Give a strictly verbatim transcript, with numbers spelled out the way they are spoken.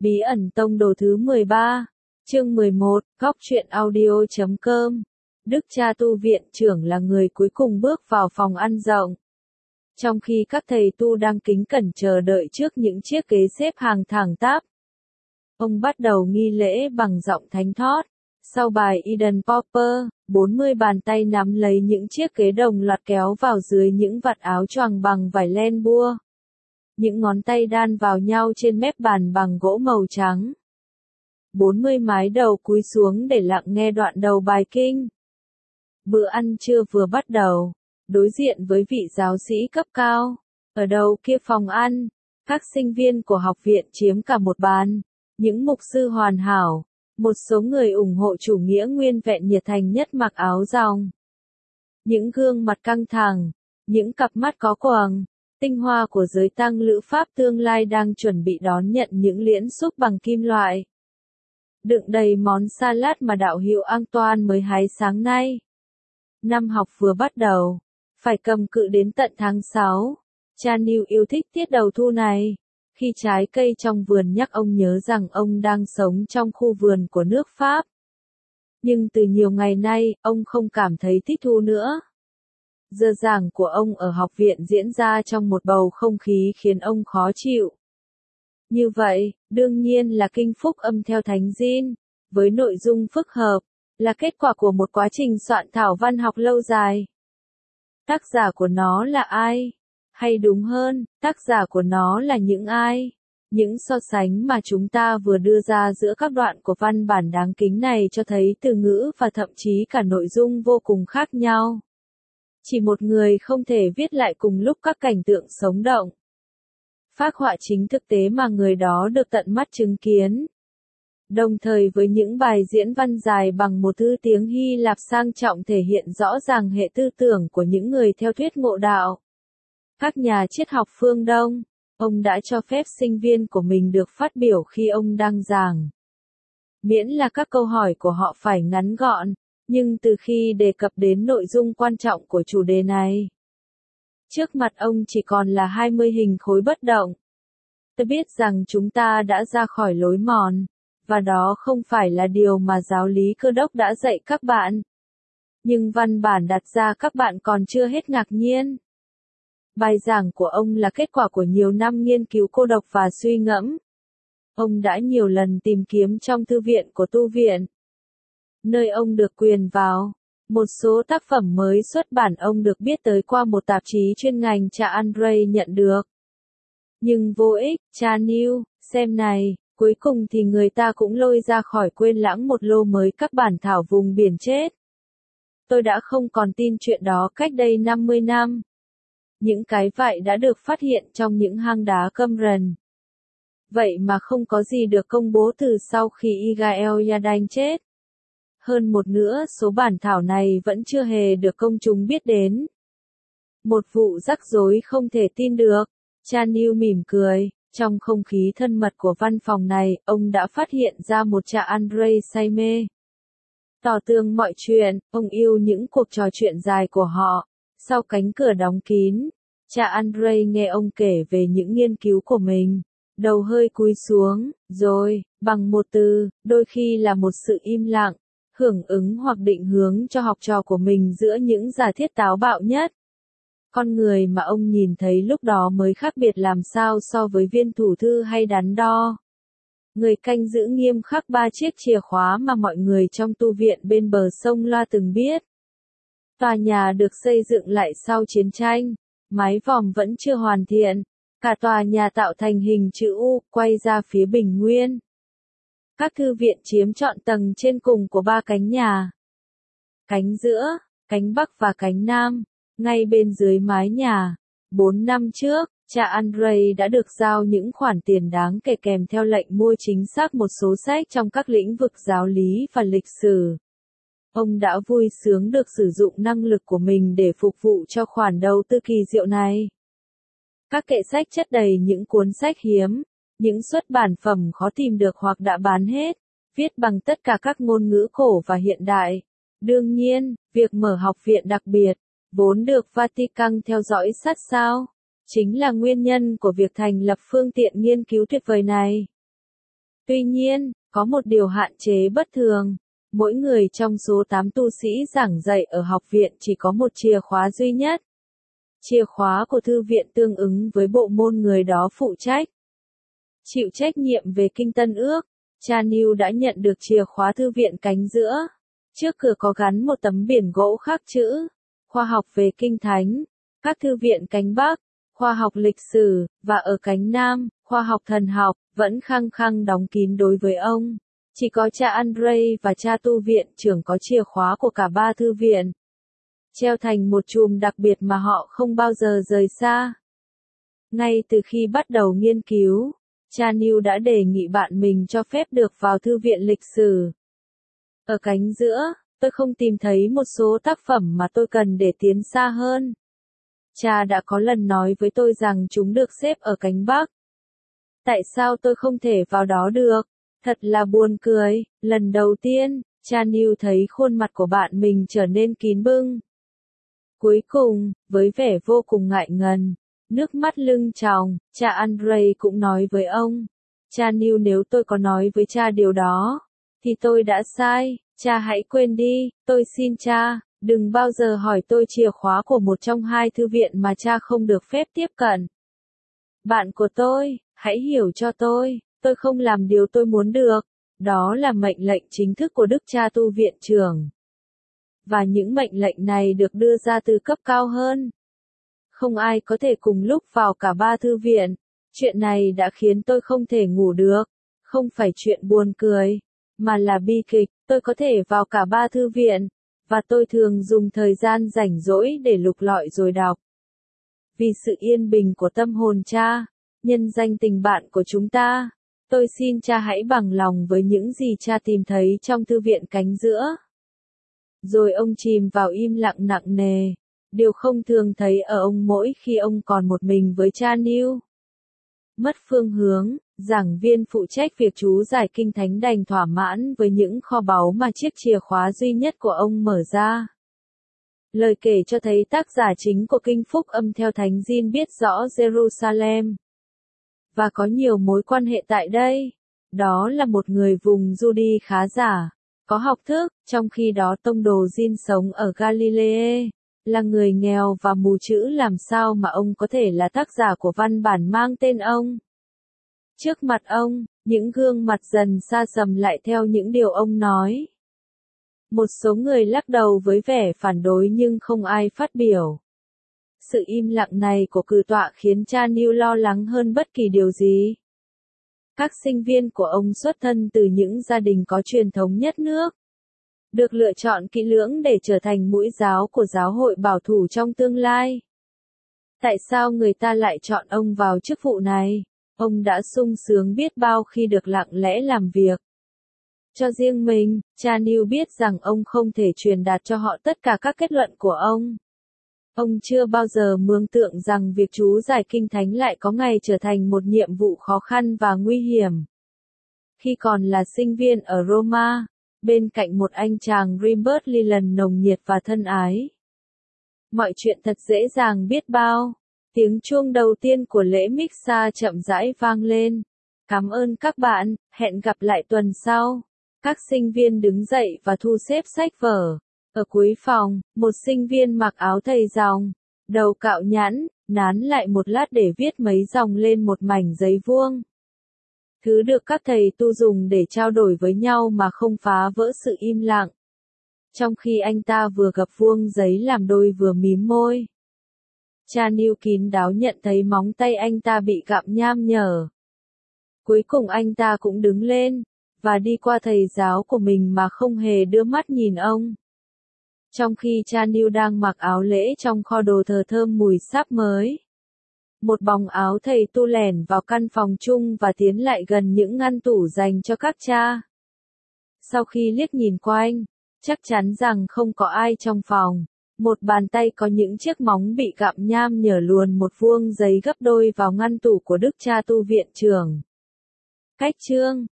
Bí ẩn tông đồ thứ mười ba, chương mười một, góc truyện audio chấm com. Đức cha tu viện trưởng là người cuối cùng bước vào phòng ăn rộng. Trong khi các thầy tu đang kính cẩn chờ đợi trước những chiếc ghế xếp hàng thẳng tắp, ông bắt đầu nghi lễ bằng giọng thánh thót. Sau bài Eden Popper, bốn mươi bàn tay nắm lấy những chiếc ghế đồng loạt kéo vào dưới những vạt áo choàng bằng vải len bua. Những ngón tay đan vào nhau trên mép bàn bằng gỗ màu trắng. bốn mươi mái đầu cúi xuống để lặng nghe đoạn đầu bài kinh. Bữa ăn trưa vừa bắt đầu, đối diện với vị giáo sĩ cấp cao. Ở đầu kia phòng ăn, các sinh viên của học viện chiếm cả một bàn. Những mục sư hoàn hảo, một số người ủng hộ chủ nghĩa nguyên vẹn nhiệt thành nhất mặc áo ròng. Những gương mặt căng thẳng, những cặp mắt có quầng, tinh hoa của giới tăng lữ Pháp tương lai đang chuẩn bị đón nhận những liễn xúc bằng kim loại. Đựng đầy món salad mà đạo hữu Antoine mới hái sáng nay. Năm học vừa bắt đầu, phải cầm cự đến tận tháng sáu. Cha Neil yêu thích tiết đầu thu này, khi trái cây trong vườn nhắc ông nhớ rằng ông đang sống trong khu vườn của nước Pháp. Nhưng từ nhiều ngày nay, ông không cảm thấy thích thú nữa. Giờ giảng của ông ở học viện diễn ra trong một bầu không khí khiến ông khó chịu. Như vậy, đương nhiên là kinh phúc âm theo Thánh Gin, với nội dung phức hợp, là kết quả của một quá trình soạn thảo văn học lâu dài. Tác giả của nó là ai? Hay đúng hơn, tác giả của nó là những ai? Những so sánh mà chúng ta vừa đưa ra giữa các đoạn của văn bản đáng kính này cho thấy từ ngữ và thậm chí cả nội dung vô cùng khác nhau. Chỉ một người không thể viết lại cùng lúc các cảnh tượng sống động, phác họa chính thực tế mà người đó được tận mắt chứng kiến. Đồng thời với những bài diễn văn dài bằng một thứ tiếng Hy Lạp sang trọng thể hiện rõ ràng hệ tư tưởng của những người theo thuyết ngộ đạo. Các nhà triết học phương Đông, ông đã cho phép sinh viên của mình được phát biểu khi ông đang giảng. Miễn là các câu hỏi của họ phải ngắn gọn, nhưng từ khi đề cập đến nội dung quan trọng của chủ đề này, trước mặt ông chỉ còn là hai mươi hình khối bất động. Tôi biết rằng chúng ta đã ra khỏi lối mòn, và đó không phải là điều mà giáo lý Cơ đốc đã dạy các bạn. Nhưng văn bản đặt ra các bạn còn chưa hết ngạc nhiên. Bài giảng của ông là kết quả của nhiều năm nghiên cứu cô độc và suy ngẫm. Ông đã nhiều lần tìm kiếm trong thư viện của tu viện, nơi ông được quyền vào. Một số tác phẩm mới xuất bản ông được biết tới qua một tạp chí chuyên ngành cha Andre nhận được. Nhưng vô ích, cha Neil, xem này, cuối cùng thì người ta cũng lôi ra khỏi quên lãng một lô mới các bản thảo vùng biển chết. Tôi đã không còn tin chuyện đó cách đây năm mươi năm. Những cái vậy đã được phát hiện trong những hang đá Qumran. Vậy mà không có gì được công bố từ sau khi Igael Yadan chết. Hơn một nữa số bản thảo này vẫn chưa hề được công chúng biết đến. Một vụ rắc rối không thể tin được. Cha Neil mỉm cười. Trong không khí thân mật của văn phòng này, ông đã phát hiện ra một cha Andre say mê. Tỏ tường mọi chuyện, ông yêu những cuộc trò chuyện dài của họ. Sau cánh cửa đóng kín, cha Andre nghe ông kể về những nghiên cứu của mình. Đầu hơi cúi xuống, rồi, bằng một từ, đôi khi là một sự im lặng, hưởng ứng hoặc định hướng cho học trò của mình giữa những giả thiết táo bạo nhất. Con người mà ông nhìn thấy lúc đó mới khác biệt làm sao so với viên thủ thư hay đắn đo. Người canh giữ nghiêm khắc ba chiếc chìa khóa mà mọi người trong tu viện bên bờ sông Loa từng biết. Tòa nhà được xây dựng lại sau chiến tranh, mái vòm vẫn chưa hoàn thiện, cả tòa nhà tạo thành hình chữ U, quay ra phía bình nguyên. Các thư viện chiếm trọn tầng trên cùng của ba cánh nhà. Cánh giữa, cánh Bắc và cánh Nam, ngay bên dưới mái nhà. Bốn năm trước, cha Andre đã được giao những khoản tiền đáng kể kèm theo lệnh mua chính xác một số sách trong các lĩnh vực giáo lý và lịch sử. Ông đã vui sướng được sử dụng năng lực của mình để phục vụ cho khoản đầu tư kỳ diệu này. Các kệ sách chất đầy những cuốn sách hiếm, những xuất bản phẩm khó tìm được hoặc đã bán hết, viết bằng tất cả các ngôn ngữ cổ và hiện đại. Đương nhiên, việc mở học viện đặc biệt, vốn được Vatican theo dõi sát sao, chính là nguyên nhân của việc thành lập phương tiện nghiên cứu tuyệt vời này. Tuy nhiên, có một điều hạn chế bất thường. Mỗi người trong số tám tu sĩ giảng dạy ở học viện chỉ có một chìa khóa duy nhất. Chìa khóa của thư viện tương ứng với bộ môn người đó phụ trách. Chịu trách nhiệm về kinh Tân Ước, cha Neil đã nhận được chìa khóa thư viện cánh giữa. Trước cửa có gắn một tấm biển gỗ khắc chữ, khoa học về kinh thánh, các thư viện cánh Bắc, khoa học lịch sử, và ở cánh Nam, khoa học thần học, vẫn khăng khăng đóng kín đối với ông. Chỉ có cha Andre và cha tu viện trưởng có chìa khóa của cả ba thư viện. Treo thành một chùm đặc biệt mà họ không bao giờ rời xa. Ngay từ khi bắt đầu nghiên cứu, cha Neil đã đề nghị bạn mình cho phép được vào thư viện lịch sử. Ở cánh giữa, tôi không tìm thấy một số tác phẩm mà tôi cần để tiến xa hơn. Cha đã có lần nói với tôi rằng chúng được xếp ở cánh Bắc. Tại sao tôi không thể vào đó được? Thật là buồn cười. Lần đầu tiên, cha Neil thấy khuôn mặt của bạn mình trở nên kín bưng. Cuối cùng, với vẻ vô cùng ngại ngần, nước mắt lưng tròng, cha Andre cũng nói với ông. Cha Neil, nếu tôi có nói với cha điều đó, thì tôi đã sai. Cha hãy quên đi, tôi xin cha, đừng bao giờ hỏi tôi chìa khóa của một trong hai thư viện mà cha không được phép tiếp cận. Bạn của tôi, hãy hiểu cho tôi, tôi không làm điều tôi muốn được. Đó là mệnh lệnh chính thức của Đức cha tu viện trưởng. Và những mệnh lệnh này được đưa ra từ cấp cao hơn. Không ai có thể cùng lúc vào cả ba thư viện. Chuyện này đã khiến tôi không thể ngủ được. Không phải chuyện buồn cười, mà là bi kịch. Tôi có thể vào cả ba thư viện, và tôi thường dùng thời gian rảnh rỗi để lục lọi rồi đọc. Vì sự yên bình của tâm hồn cha, nhân danh tình bạn của chúng ta, tôi xin cha hãy bằng lòng với những gì cha tìm thấy trong thư viện cánh giữa. Rồi ông chìm vào im lặng nặng nề, điều không thường thấy ở ông mỗi khi ông còn một mình với cha Neil. Mất phương hướng, giảng viên phụ trách việc chú giải kinh thánh đành thỏa mãn với những kho báu mà chiếc chìa khóa duy nhất của ông mở ra. Lời kể cho thấy tác giả chính của kinh phúc âm theo Thánh Gin biết rõ Jerusalem và có nhiều mối quan hệ tại đây. Đó là một người vùng Judy khá giả, có học thức, trong khi đó tông đồ Gin sống ở Galilee, là người nghèo và mù chữ. Làm sao mà ông có thể là tác giả của văn bản mang tên ông? Trước mặt ông, những gương mặt dần xa sầm lại theo những điều ông nói. Một số người lắc đầu với vẻ phản đối nhưng không ai phát biểu. Sự im lặng này của cử tọa khiến cha Neil lo lắng hơn bất kỳ điều gì. Các sinh viên của ông xuất thân từ những gia đình có truyền thống nhất nước, được lựa chọn kỹ lưỡng để trở thành mũi giáo của giáo hội bảo thủ trong tương lai. Tại sao người ta lại chọn ông vào chức vụ này? Ông đã sung sướng biết bao khi được lặng lẽ làm việc cho riêng mình. Cha Neil biết rằng ông không thể truyền đạt cho họ tất cả các kết luận của ông. Ông chưa bao giờ mường tượng rằng việc chú giải kinh thánh lại có ngày trở thành một nhiệm vụ khó khăn và nguy hiểm. Khi còn là sinh viên ở Roma, bên cạnh một anh chàng Rimbert Leland nồng nhiệt và thân ái, mọi chuyện thật dễ dàng biết bao. Tiếng chuông đầu tiên của lễ Missa chậm rãi vang lên. Cảm ơn các bạn, hẹn gặp lại tuần sau. Các sinh viên đứng dậy và thu xếp sách vở. Ở cuối phòng, một sinh viên mặc áo thầy dòng, đầu cạo nhẵn, nán lại một lát để viết mấy dòng lên một mảnh giấy vuông. Thứ được các thầy tu dùng để trao đổi với nhau mà không phá vỡ sự im lặng. Trong khi anh ta vừa gập vuông giấy làm đôi vừa mím môi, cha Neil kín đáo nhận thấy móng tay anh ta bị gặm nham nhở. Cuối cùng anh ta cũng đứng lên, và đi qua thầy giáo của mình mà không hề đưa mắt nhìn ông. Trong khi cha Neil đang mặc áo lễ trong kho đồ thờ thơm mùi sáp mới, một bóng áo thầy tu lẻn vào căn phòng chung và tiến lại gần những ngăn tủ dành cho các cha. Sau khi liếc nhìn quanh, chắc chắn rằng không có ai trong phòng, một bàn tay có những chiếc móng bị gặm nham nhở luồn một vuông giấy gấp đôi vào ngăn tủ của Đức cha tu viện trưởng. Cách chương